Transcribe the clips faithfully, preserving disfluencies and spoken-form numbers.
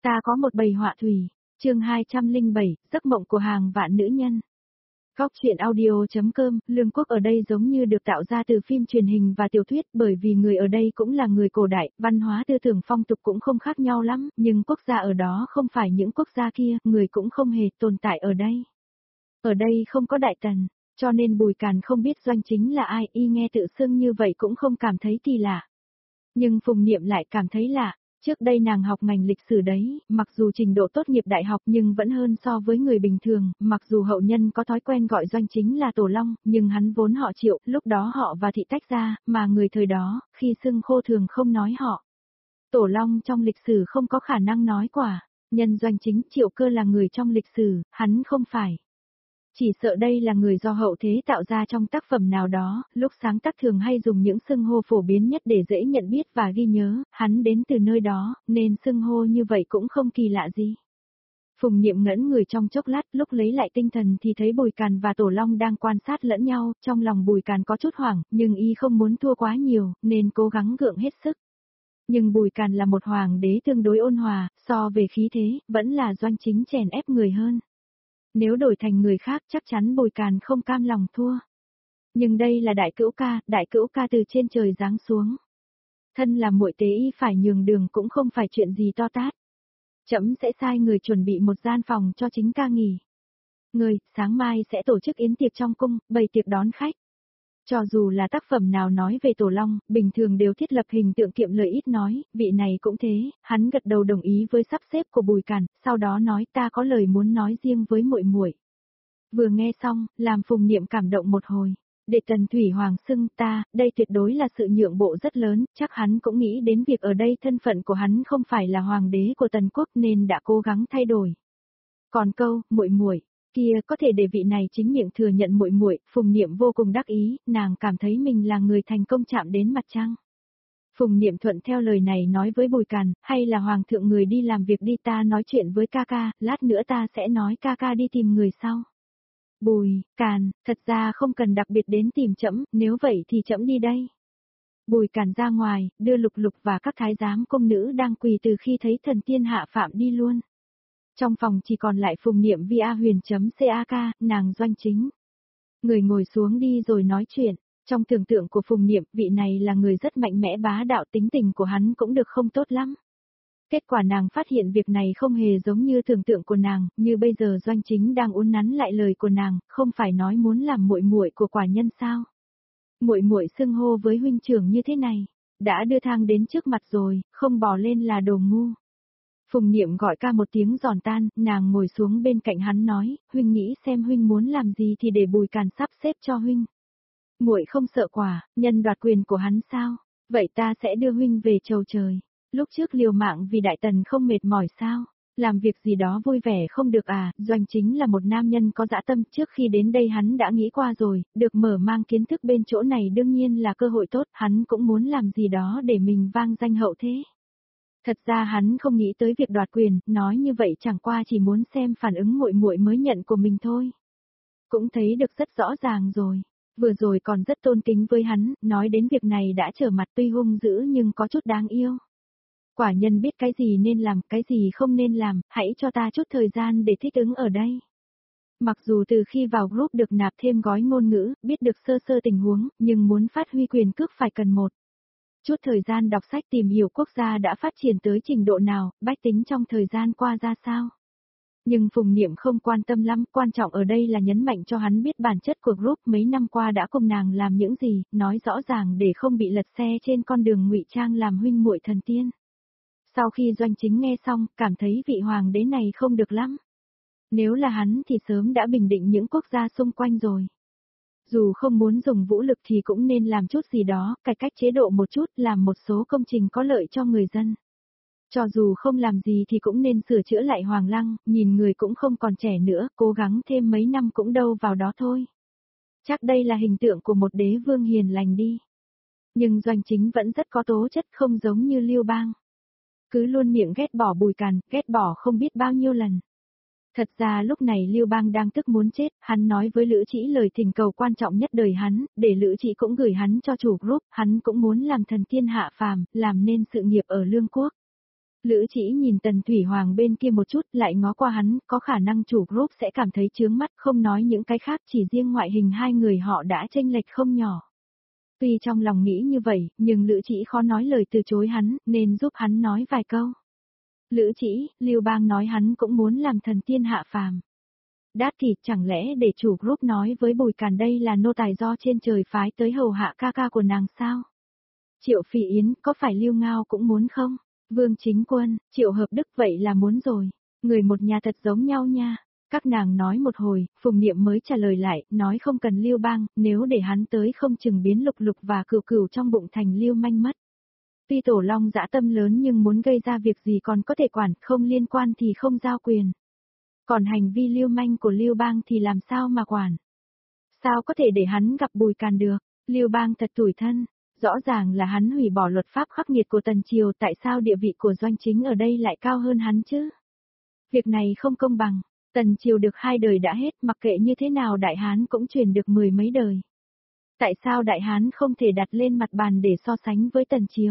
Ta có một bầy họa thủy, chương hai trăm lẻ bảy, giấc mộng của hàng vạn nữ nhân. Góc truyện audio.com, Lương Quốc ở đây giống như được tạo ra từ phim truyền hình và tiểu thuyết, bởi vì người ở đây cũng là người cổ đại, văn hóa tư tưởng phong tục cũng không khác nhau lắm, nhưng quốc gia ở đó không phải những quốc gia kia, người cũng không hề tồn tại ở đây. Ở đây không có đại tần, cho nên Bùi Càn không biết Doanh Chính là ai, y nghe tự xưng như vậy cũng không cảm thấy kỳ lạ. Nhưng Phùng Niệm lại cảm thấy lạ. Trước đây nàng học ngành lịch sử đấy, mặc dù trình độ tốt nghiệp đại học nhưng vẫn hơn so với người bình thường, mặc dù hậu nhân có thói quen gọi Doanh Chính là Tổ Long, nhưng hắn vốn họ Triệu, lúc đó họ và Thị tách ra, mà người thời đó, khi xưng khô thường không nói họ. Tổ Long trong lịch sử không có khả năng nói quả, nhân Doanh Chính Triệu Cơ là người trong lịch sử, hắn không phải. Chỉ sợ đây là người do hậu thế tạo ra trong tác phẩm nào đó, lúc sáng tác thường hay dùng những xưng hô phổ biến nhất để dễ nhận biết và ghi nhớ, hắn đến từ nơi đó, nên xưng hô như vậy cũng không kỳ lạ gì. Phùng Niệm ngẩn người trong chốc lát, lúc lấy lại tinh thần thì thấy Bùi Càn và Tổ Long đang quan sát lẫn nhau, trong lòng Bùi Càn có chút hoảng, nhưng y không muốn thua quá nhiều, nên cố gắng gượng hết sức. Nhưng Bùi Càn là một hoàng đế tương đối ôn hòa, so về khí thế, vẫn là Doanh Chính chèn ép người hơn. Nếu đổi thành người khác chắc chắn Bùi Càn không cam lòng thua. Nhưng đây là đại cữu ca, đại cữu ca từ trên trời giáng xuống. Thân là muội tế y phải nhường đường cũng không phải chuyện gì to tát. Trẫm sẽ sai người chuẩn bị một gian phòng cho chính ca nghỉ. Người, sáng mai sẽ tổ chức yến tiệc trong cung, bày tiệc đón khách. Cho dù là tác phẩm nào nói về Tổ Long, bình thường đều thiết lập hình tượng kiệm lời ít nói, vị này cũng thế, hắn gật đầu đồng ý với sắp xếp của Bùi Càn, sau đó nói ta có lời muốn nói riêng với muội muội. Vừa nghe xong, làm Phùng Niệm cảm động một hồi. Để Tần Thủy Hoàng xưng ta, đây tuyệt đối là sự nhượng bộ rất lớn, chắc hắn cũng nghĩ đến việc ở đây thân phận của hắn không phải là hoàng đế của Tần Quốc nên đã cố gắng thay đổi. Còn câu, muội muội kia có thể để vị này chính miệng thừa nhận muội muội, Phùng Niệm vô cùng đắc ý, nàng cảm thấy mình là người thành công chạm đến mặt trăng. Phùng Niệm thuận theo lời này nói với Bùi Càn, hay là hoàng thượng người đi làm việc đi, ta nói chuyện với ca ca, lát nữa ta sẽ nói ca ca đi tìm người sau. Bùi Càn, thật ra không cần đặc biệt đến tìm trẫm, nếu vậy thì trẫm đi đây. Bùi Càn ra ngoài, đưa Lục Lục và các thái giám công nữ đang quỳ từ khi thấy thần tiên hạ phạm đi luôn. Trong phòng chỉ còn lại Phùng Niệm vi a huyền.cak, nàng Doanh Chính. Người ngồi xuống đi rồi nói chuyện. Trong tưởng tượng của Phùng Niệm, vị này là người rất mạnh mẽ bá đạo, tính tình của hắn cũng được không tốt lắm. Kết quả nàng phát hiện việc này không hề giống như tưởng tượng của nàng, như bây giờ Doanh Chính đang uốn nắn lại lời của nàng, không phải nói muốn làm muội muội của quả nhân sao? Muội muội xưng hô với huynh trưởng như thế này, đã đưa thang đến trước mặt rồi, không bò lên là đồ ngu. Phùng Niệm gọi ca một tiếng giòn tan, nàng ngồi xuống bên cạnh hắn nói, huynh nghĩ xem huynh muốn làm gì thì để Bùi Càn sắp xếp cho huynh. Muội không sợ quả, nhân đoạt quyền của hắn sao? Vậy ta sẽ đưa huynh về chầu trời. Lúc trước liều mạng vì đại tần không mệt mỏi sao? Làm việc gì đó vui vẻ không được à? Doanh Chính là một nam nhân có dã tâm, trước khi đến đây hắn đã nghĩ qua rồi, được mở mang kiến thức bên chỗ này đương nhiên là cơ hội tốt, hắn cũng muốn làm gì đó để mình vang danh hậu thế. Thật ra hắn không nghĩ tới việc đoạt quyền, nói như vậy chẳng qua chỉ muốn xem phản ứng muội muội mới nhận của mình thôi. Cũng thấy được rất rõ ràng rồi. Vừa rồi còn rất tôn kính với hắn, nói đến việc này đã trở mặt, tuy hung dữ nhưng có chút đáng yêu. Quả nhân biết cái gì nên làm, cái gì không nên làm, hãy cho ta chút thời gian để thích ứng ở đây. Mặc dù từ khi vào group được nạp thêm gói ngôn ngữ, biết được sơ sơ tình huống, nhưng muốn phát huy quyền cước phải cần một chút thời gian đọc sách tìm hiểu quốc gia đã phát triển tới trình độ nào, bách tính trong thời gian qua ra sao. Nhưng Phùng Niệm không quan tâm lắm, quan trọng ở đây là nhấn mạnh cho hắn biết bản chất của group mấy năm qua đã cùng nàng làm những gì, nói rõ ràng để không bị lật xe trên con đường ngụy trang làm huynh muội thần tiên. Sau khi Doanh Chính nghe xong, cảm thấy vị hoàng đế này không được lắm. Nếu là hắn thì sớm đã bình định những quốc gia xung quanh rồi. Dù không muốn dùng vũ lực thì cũng nên làm chút gì đó, cải cách chế độ một chút, làm một số công trình có lợi cho người dân. Cho dù không làm gì thì cũng nên sửa chữa lại Hoàng Lăng, nhìn người cũng không còn trẻ nữa, cố gắng thêm mấy năm cũng đâu vào đó thôi. Chắc đây là hình tượng của một đế vương hiền lành đi. Nhưng Doanh Chính vẫn rất có tố chất, không giống như Lưu Bang. Cứ luôn miệng ghét bỏ Bùi Càn, ghét bỏ không biết bao nhiêu lần. Thật ra lúc này Lưu Bang đang tức muốn chết, hắn nói với Lữ Trĩ lời thỉnh cầu quan trọng nhất đời hắn, để Lữ Trĩ cũng gửi hắn cho chủ group, hắn cũng muốn làm thần tiên hạ phàm, làm nên sự nghiệp ở Lương Quốc. Lữ Chỉ nhìn Tần Thủy Hoàng bên kia một chút, lại ngó qua hắn, có khả năng chủ group sẽ cảm thấy chướng mắt, không nói những cái khác, chỉ riêng ngoại hình hai người họ đã chênh lệch không nhỏ. Tuy trong lòng nghĩ như vậy, nhưng Lữ Chỉ khó nói lời từ chối hắn, nên giúp hắn nói vài câu. Lữ Chỉ, Lưu Bang nói hắn cũng muốn làm thần tiên hạ phàm. Đát thì chẳng lẽ để chủ group nói với Bùi Càn đây là nô tài do trên trời phái tới hầu hạ ca ca của nàng sao? Triệu Phi Yến, có phải Lưu Ngao cũng muốn không? Vương Chính Quân, Triệu Hợp Đức vậy là muốn rồi. Người một nhà thật giống nhau nha. Các nàng nói một hồi, Phùng Niệm mới trả lời lại, nói không cần Lưu Bang, nếu để hắn tới không chừng biến Lục Lục và Cửu Cửu trong bụng thành Lưu Manh mất. Tuy Tổ Long dã tâm lớn nhưng muốn gây ra việc gì còn có thể quản, không liên quan thì không giao quyền. Còn hành vi Lưu Manh của Lưu Bang thì làm sao mà quản? Sao có thể để hắn gặp Bùi Càn được? Lưu Bang thật tủi thân. Rõ ràng là hắn hủy bỏ luật pháp khắc nghiệt của Tần Triều, tại sao địa vị của Doanh Chính ở đây lại cao hơn hắn chứ? Việc này không công bằng, Tần Triều được hai đời đã hết, mặc kệ như thế nào Đại Hán cũng truyền được mười mấy đời. Tại sao Đại Hán không thể đặt lên mặt bàn để so sánh với Tần Triều?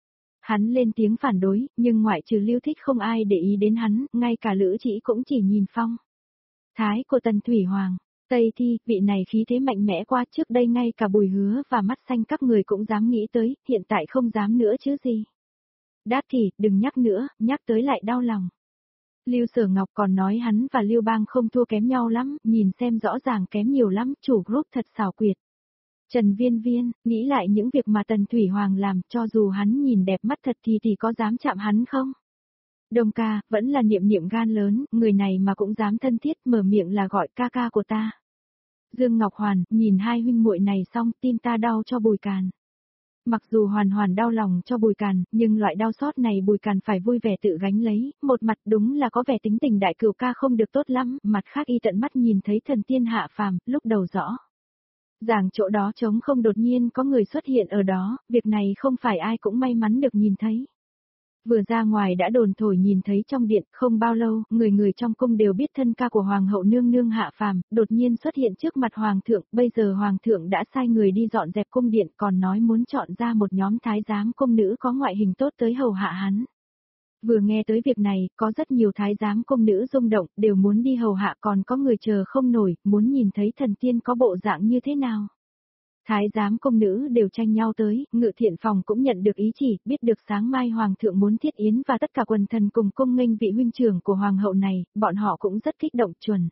Hắn lên tiếng phản đối, nhưng ngoại trừ Lưu Thích không ai để ý đến hắn, ngay cả Lữ Chỉ cũng chỉ nhìn phong thái của Tần Thủy Hoàng. Tây Thi, vị này khí thế mạnh mẽ qua, trước đây ngay cả Bùi Hứa và Mắt Xanh các người cũng dám nghĩ tới, hiện tại không dám nữa chứ gì. Đát thì, đừng nhắc nữa, nhắc tới lại đau lòng. Lưu Sở Ngọc còn nói hắn và Lưu Bang không thua kém nhau lắm, nhìn xem rõ ràng kém nhiều lắm, chủ group thật xảo quyệt. Trần Viên Viên, nghĩ lại những việc mà Tần Thủy Hoàng làm, cho dù hắn nhìn đẹp mắt thật thì thì có dám chạm hắn không? Đông ca, vẫn là Niệm Niệm gan lớn, người này mà cũng dám thân thiết mở miệng là gọi ca ca của ta. Dương Ngọc Hoàn, nhìn hai huynh muội này xong, tim ta đau cho Bùi Càn. Mặc dù Hoàn Hoàn đau lòng cho Bùi Càn, nhưng loại đau xót này Bùi Càn phải vui vẻ tự gánh lấy, một mặt đúng là có vẻ tính tình đại cửu ca không được tốt lắm, mặt khác y tận mắt nhìn thấy thần tiên hạ phàm, lúc đầu rõ. Ràng chỗ đó trống không đột nhiên có người xuất hiện ở đó, việc này không phải ai cũng may mắn được nhìn thấy. Vừa ra ngoài đã đồn thổi nhìn thấy trong điện, không bao lâu, người người trong cung đều biết thân ca của Hoàng hậu nương nương hạ phàm, đột nhiên xuất hiện trước mặt Hoàng thượng, bây giờ Hoàng thượng đã sai người đi dọn dẹp cung điện, còn nói muốn chọn ra một nhóm thái giám cung nữ có ngoại hình tốt tới hầu hạ hắn. Vừa nghe tới việc này, có rất nhiều thái giám cung nữ rung động, đều muốn đi hầu hạ, còn có người chờ không nổi, muốn nhìn thấy thần tiên có bộ dạng như thế nào. Thái giám công nữ đều tranh nhau tới, Ngự Thiện Phòng cũng nhận được ý chỉ, biết được sáng mai Hoàng thượng muốn thiết yến và tất cả quần thần cùng cung nghênh vị huynh trưởng của Hoàng hậu này, bọn họ cũng rất kích động chuẩn.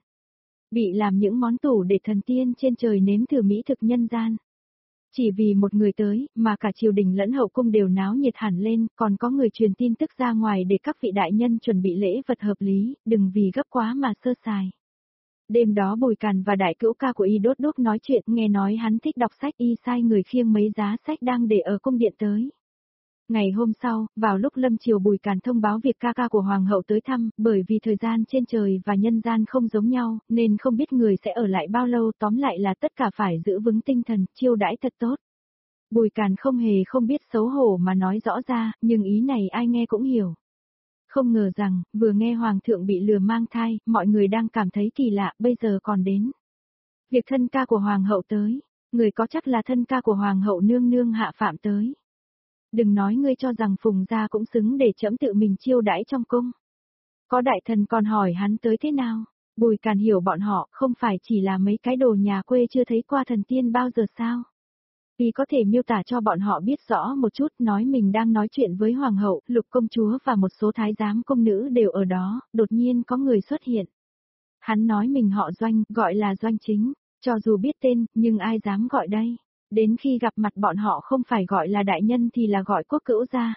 Bị làm những món tủ để thần tiên trên trời nếm thử mỹ thực nhân gian. Chỉ vì một người tới, mà cả triều đình lẫn hậu cung đều náo nhiệt hẳn lên, còn có người truyền tin tức ra ngoài để các vị đại nhân chuẩn bị lễ vật hợp lý, đừng vì gấp quá mà sơ sài. Đêm đó Bùi Càn và đại cữu ca của y đốt đốt nói chuyện, nghe nói hắn thích đọc sách, y sai người khiêng mấy giá sách đang để ở cung điện tới. Ngày hôm sau, vào lúc lâm chiều Bùi Càn thông báo việc ca ca của Hoàng hậu tới thăm, bởi vì thời gian trên trời và nhân gian không giống nhau, nên không biết người sẽ ở lại bao lâu, tóm lại là tất cả phải giữ vững tinh thần, chiêu đãi thật tốt. Bùi Càn không hề không biết xấu hổ mà nói rõ ra, nhưng ý này ai nghe cũng hiểu. Không ngờ rằng, vừa nghe Hoàng thượng bị lừa mang thai, mọi người đang cảm thấy kỳ lạ, bây giờ còn đến. Việc thân ca của Hoàng hậu tới, người có chắc là thân ca của Hoàng hậu nương nương hạ phạm tới. Đừng nói ngươi cho rằng Phùng gia cũng xứng để trẫm tự mình chiêu đãi trong cung. Có đại thần còn hỏi hắn tới thế nào, Bùi Càn hiểu bọn họ không phải chỉ là mấy cái đồ nhà quê chưa thấy qua thần tiên bao giờ sao. Vì có thể miêu tả cho bọn họ biết rõ một chút, nói mình đang nói chuyện với Hoàng hậu, Lục công chúa và một số thái giám công nữ đều ở đó, đột nhiên có người xuất hiện. Hắn nói mình họ Doanh, gọi là Doanh Chính, cho dù biết tên, nhưng ai dám gọi đây. Đến khi gặp mặt bọn họ không phải gọi là đại nhân thì là gọi quốc cữu gia.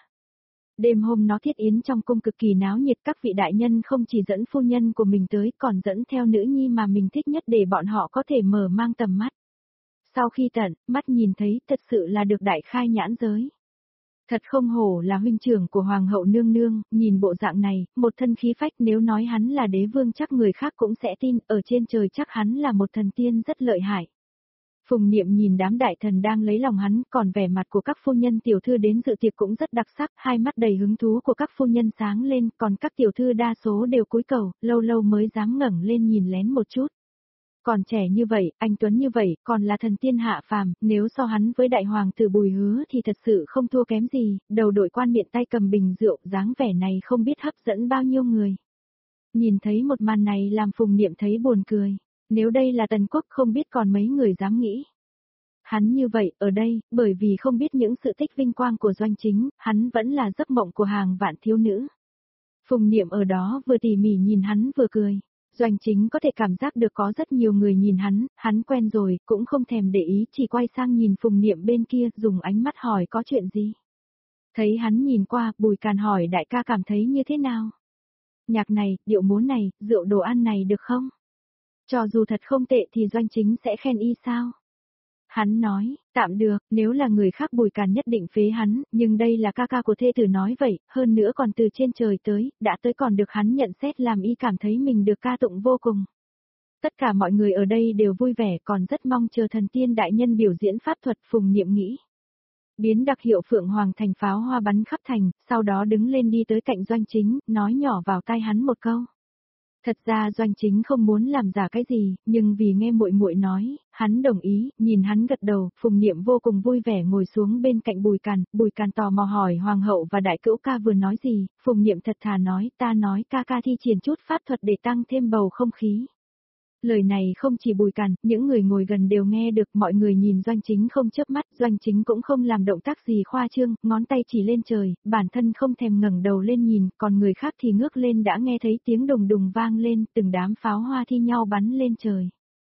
Đêm hôm nó thiết yến trong cung cực kỳ náo nhiệt, các vị đại nhân không chỉ dẫn phu nhân của mình tới còn dẫn theo nữ nhi mà mình thích nhất để bọn họ có thể mở mang tầm mắt. Sau khi tận, mắt nhìn thấy, thật sự là được đại khai nhãn giới. Thật không hổ là huynh trưởng của Hoàng hậu nương nương, nhìn bộ dạng này, một thân khí phách, nếu nói hắn là đế vương chắc người khác cũng sẽ tin, ở trên trời chắc hắn là một thần tiên rất lợi hại. Phùng Niệm nhìn đám đại thần đang lấy lòng hắn, còn vẻ mặt của các phu nhân tiểu thư đến dự tiệc cũng rất đặc sắc, hai mắt đầy hứng thú của các phu nhân sáng lên, còn các tiểu thư đa số đều cúi cầu, lâu lâu mới dám ngẩng lên nhìn lén một chút. Còn trẻ như vậy, anh Tuấn như vậy, còn là thần tiên hạ phàm, nếu so hắn với đại hoàng tử Bùi Hứa thì thật sự không thua kém gì, đầu đội quan miệng tay cầm bình rượu, dáng vẻ này không biết hấp dẫn bao nhiêu người. Nhìn thấy một màn này làm Phùng Niệm thấy buồn cười, nếu đây là Tần Quốc không biết còn mấy người dám nghĩ. Hắn như vậy, ở đây, bởi vì không biết những sự tích vinh quang của Doanh Chính, hắn vẫn là giấc mộng của hàng vạn thiếu nữ. Phùng Niệm ở đó vừa tỉ mỉ nhìn hắn vừa cười. Doanh Chính có thể cảm giác được có rất nhiều người nhìn hắn, hắn quen rồi, cũng không thèm để ý, chỉ quay sang nhìn Phùng Niệm bên kia, dùng ánh mắt hỏi có chuyện gì. Thấy hắn nhìn qua, Bùi Càn hỏi đại ca cảm thấy như thế nào? Nhạc này, điệu múa này, rượu đồ ăn này được không? Cho dù thật không tệ thì Doanh Chính sẽ khen y sao? Hắn nói, tạm được, nếu là người khác Bùi Càn nhất định phế hắn, nhưng đây là ca ca của thê tử nói vậy, hơn nữa còn từ trên trời tới, đã tới còn được hắn nhận xét làm y cảm thấy mình được ca tụng vô cùng. Tất cả mọi người ở đây đều vui vẻ còn rất mong chờ thần tiên đại nhân biểu diễn pháp thuật. Phùng Niệm nghĩ. Biến đặc hiệu Phượng Hoàng thành pháo hoa bắn khắp thành, sau đó đứng lên đi tới cạnh Doanh Chính, nói nhỏ vào tai hắn một câu. Thật ra Doanh Chính không muốn làm giả cái gì, nhưng vì nghe muội muội nói, hắn đồng ý, nhìn hắn gật đầu, Phùng Niệm vô cùng vui vẻ ngồi xuống bên cạnh Bùi Càn, Bùi Càn tò mò hỏi hoàng hậu và đại cữu ca vừa nói gì, Phùng Niệm thật thà nói, ta nói ca ca thi triển chút pháp thuật để tăng thêm bầu không khí. Lời này không chỉ Bùi Càn, những người ngồi gần đều nghe được, mọi người nhìn Doanh Chính không chớp mắt, Doanh Chính cũng không làm động tác gì khoa trương, ngón tay chỉ lên trời, bản thân không thèm ngẩng đầu lên nhìn, còn người khác thì ngước lên đã nghe thấy tiếng đùng đùng vang lên, từng đám pháo hoa thi nhau bắn lên trời.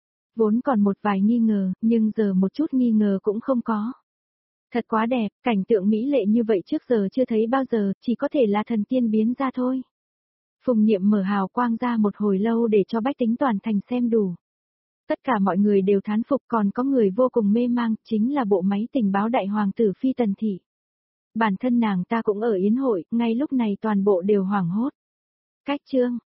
Vốn còn một vài nghi ngờ, nhưng giờ một chút nghi ngờ cũng không có. Thật quá đẹp, cảnh tượng mỹ lệ như vậy trước giờ chưa thấy bao giờ, chỉ có thể là thần tiên biến ra thôi. Phùng Niệm mở hào quang ra một hồi lâu để cho bách tính toàn thành xem đủ. Tất cả mọi người đều thán phục, còn có người vô cùng mê mang, chính là bộ máy tình báo đại hoàng tử Phi Tần Thị. Bản thân nàng ta cũng ở yến hội, ngay lúc này toàn bộ đều hoảng hốt. Cách chương